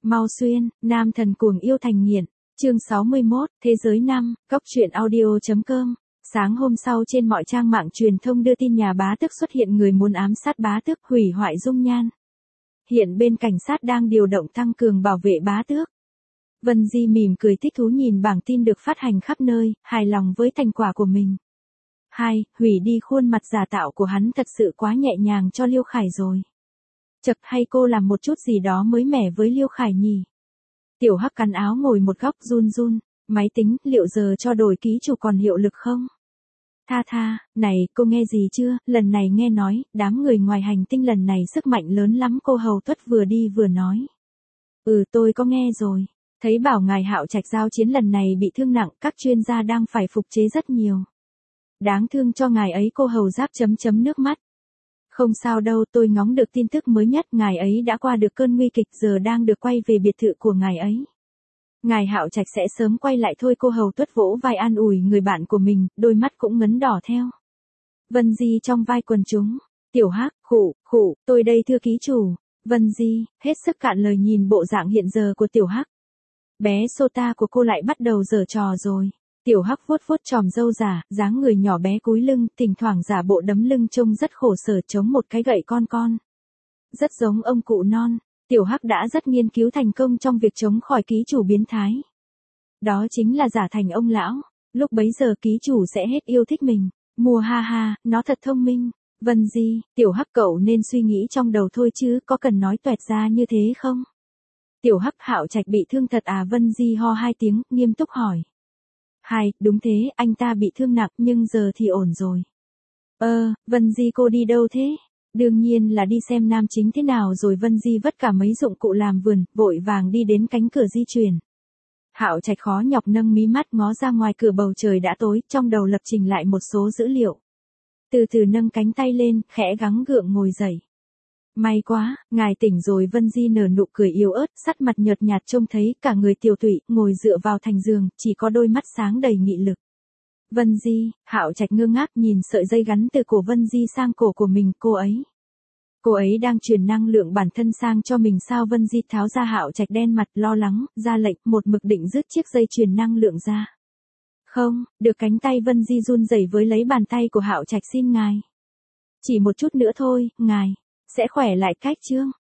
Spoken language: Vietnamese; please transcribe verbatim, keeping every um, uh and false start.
Mau xuyên, nam thần cuồng yêu thành nghiện. Chương sáu mươi mốt, Thế giới năm, Cóc truyện audio chấm com. Sáng hôm sau trên mọi trang mạng truyền thông đưa tin nhà bá tước xuất hiện người muốn ám sát bá tước, hủy hoại dung nhan. Hiện bên cảnh sát đang điều động tăng cường bảo vệ bá tước. Vân Di mỉm cười thích thú nhìn bảng tin được phát hành khắp nơi, hài lòng với thành quả của mình. Hai, hủy đi khuôn mặt giả tạo của hắn thật sự quá nhẹ nhàng cho Liêu Khải rồi. Chật, hay cô làm một chút gì đó mới mẻ với Liêu Khải nhỉ? Tiểu Hắc cắn áo ngồi một góc run run, máy tính, liệu giờ cho đổi ký chủ còn hiệu lực không? Tha tha, này, cô nghe gì chưa, lần này nghe nói, đám người ngoài hành tinh lần này sức mạnh lớn lắm, cô hầu tuất vừa đi vừa nói. Ừ, tôi có nghe rồi, thấy bảo ngài Hạo Trạch giao chiến lần này bị thương nặng, các chuyên gia đang phải phục chế rất nhiều. Đáng thương cho ngài ấy, cô hầu giáp chấm chấm nước mắt. Không sao đâu, tôi ngóng được tin tức mới nhất, ngài ấy đã qua được cơn nguy kịch, giờ đang được quay về biệt thự của ngài ấy. Ngài Hạo Trạch sẽ sớm quay lại thôi, cô hầu tuất vỗ vai an ủi người bạn của mình, đôi mắt cũng ngấn đỏ theo. Vân Di trong vai quần chúng, Tiểu Hắc, khụ, khụ, tôi đây thưa ký chủ. Vân Di, hết sức cạn lời nhìn bộ dạng hiện giờ của Tiểu Hắc. Bé Sota của cô lại bắt đầu giở trò rồi. Tiểu Hắc vuốt vuốt chòm râu giả, dáng người nhỏ bé cúi lưng, thỉnh thoảng giả bộ đấm lưng trông rất khổ sở chống một cái gậy con con. Rất giống ông cụ non. Tiểu Hắc đã rất nghiên cứu thành công trong việc chống khỏi ký chủ biến thái. Đó chính là giả thành ông lão. Lúc bấy giờ ký chủ sẽ hết yêu thích mình. Mùa ha ha, nó thật thông minh. Vân Di, Tiểu Hắc cậu nên suy nghĩ trong đầu thôi chứ có cần nói toẹt ra như thế không? Tiểu Hắc, Hạo Trạch bị thương thật à? Vân Di ho hai tiếng, nghiêm túc hỏi. Hai, đúng thế, anh ta bị thương nặng nhưng giờ thì ổn rồi. Ơ, Vân Di cô đi đâu thế? Đương nhiên là đi xem nam chính thế nào rồi. Vân Di vất cả mấy dụng cụ làm vườn, vội vàng đi đến cánh cửa di chuyển. Hạo Trạch khó nhọc nâng mí mắt ngó ra ngoài cửa, bầu trời đã tối, trong đầu lập trình lại một số dữ liệu. Từ từ nâng cánh tay lên, khẽ gắng gượng ngồi dậy. May quá, ngài tỉnh rồi. Vân Di nở nụ cười yếu ớt, sắc mặt nhợt nhạt trông thấy cả người tiều tụy, ngồi dựa vào thành giường, chỉ có đôi mắt sáng đầy nghị lực. Vân Di, Hạo Trạch ngơ ngác nhìn sợi dây gắn từ cổ Vân Di sang cổ của mình, cô ấy. Cô ấy đang truyền năng lượng bản thân sang cho mình sao? Vân Di tháo ra. Hạo Trạch đen mặt, lo lắng, ra lệnh, một mực định rứt chiếc dây truyền năng lượng ra. Không, được. Cánh tay Vân Di run rẩy với lấy bàn tay của Hạo Trạch. Xin ngài. Chỉ một chút nữa thôi, ngài. Sẽ khỏe lại cách chương.